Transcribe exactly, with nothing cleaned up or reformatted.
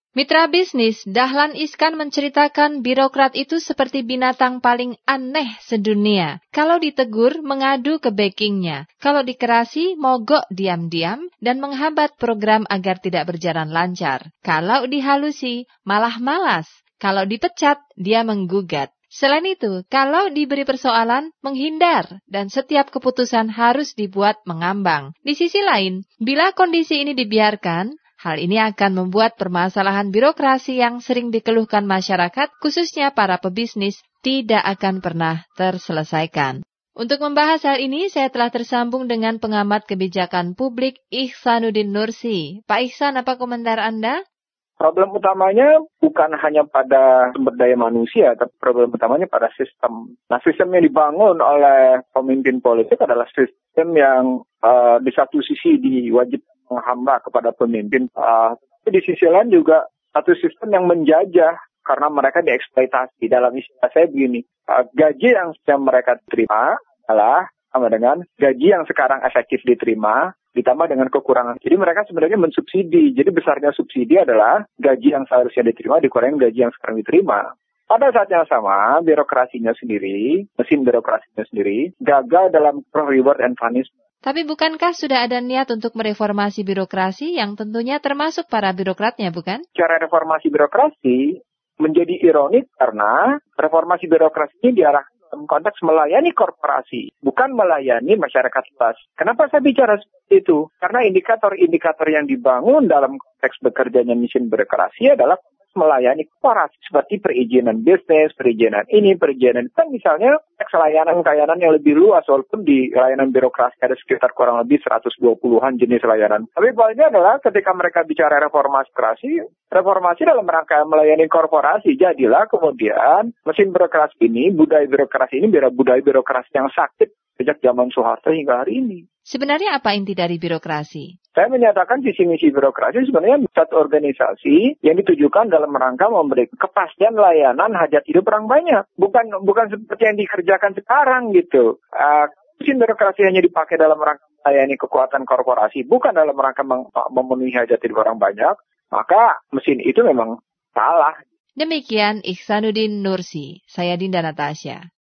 Mitra bisnis, Dahlan Iskan menceritakan birokrat itu seperti binatang paling aneh sedunia. Kalau ditegur, mengadu ke backingnya. Kalau dikerasi, mogok diam-diam dan menghambat program agar tidak berjalan lancar. Kalau dihalusi, malah malas. Kalau dipecat, dia menggugat. Selain itu, kalau diberi persoalan, menghindar, dan setiap keputusan harus dibuat mengambang. Di sisi lain, bila kondisi ini dibiarkan, hal ini akan membuat permasalahan birokrasi yang sering dikeluhkan masyarakat, khususnya para pebisnis, tidak akan pernah terselesaikan. Untuk membahas hal ini, saya telah tersambung dengan pengamat kebijakan publik Ihsanuddin Nursi. Pak Ihsan, apa komentar Anda? Problem utamanya bukan hanya pada sumber daya manusia, tapi problem utamanya pada sistem. Nah, sistem yang dibangun oleh pemimpin politik adalah sistem yang uh, di satu sisi diwajibkan menghamba kepada pemimpin. Uh, di sisi lain juga satu sistem yang menjajah karena mereka dieksploitasi. Dalam istilah saya begini, uh, gaji yang sedang mereka terima adalah sama dengan gaji yang sekarang efektif diterima, ditambah dengan kekurangan. Jadi mereka sebenarnya mensubsidi. Jadi besarnya subsidi adalah gaji yang seharusnya diterima dikurangi gaji yang sekarang diterima. Pada saat yang sama, birokrasinya sendiri, mesin birokrasinya sendiri, gagal dalam reward and punishment. Tapi bukankah sudah ada niat untuk mereformasi birokrasi yang tentunya termasuk para birokratnya, bukan? Cara reformasi birokrasi menjadi ironik karena reformasi birokrasi ini diarahkan dalam konteks melayani korporasi, bukan melayani masyarakat luas. Kenapa saya bicara seperti itu? Karena indikator-indikator yang dibangun dalam konteks bekerjanya mesin birokrasi adalah melayani korporasi seperti perizinan bisnis, perizinan ini, perizinan kan misalnya layanan-layanan yang lebih luas walaupun di layanan birokrasi ada sekitar kurang lebih seratus dua puluhan jenis layanan. Tapi poinnya adalah ketika mereka bicara reformasi birokrasi, reformasi dalam rangka melayani korporasi, jadilah kemudian mesin birokrasi ini, budaya birokrasi ini budaya birokrasi yang sakit sejak zaman Soeharto hingga hari ini. Sebenarnya apa inti dari birokrasi? Saya menyatakan visi misi birokrasi sebenarnya satu organisasi yang ditujukan dalam rangka memberi kepastian layanan hajat hidup orang banyak. Bukan bukan seperti yang dikerjakan sekarang gitu. Uh, mesin birokrasi hanya dipakai dalam rangka melayani kekuatan korporasi, bukan dalam rangka mem- memenuhi hajat hidup orang banyak. Maka mesin itu memang salah. Demikian Ihsanuddin Nursi, saya Dinda Natasha.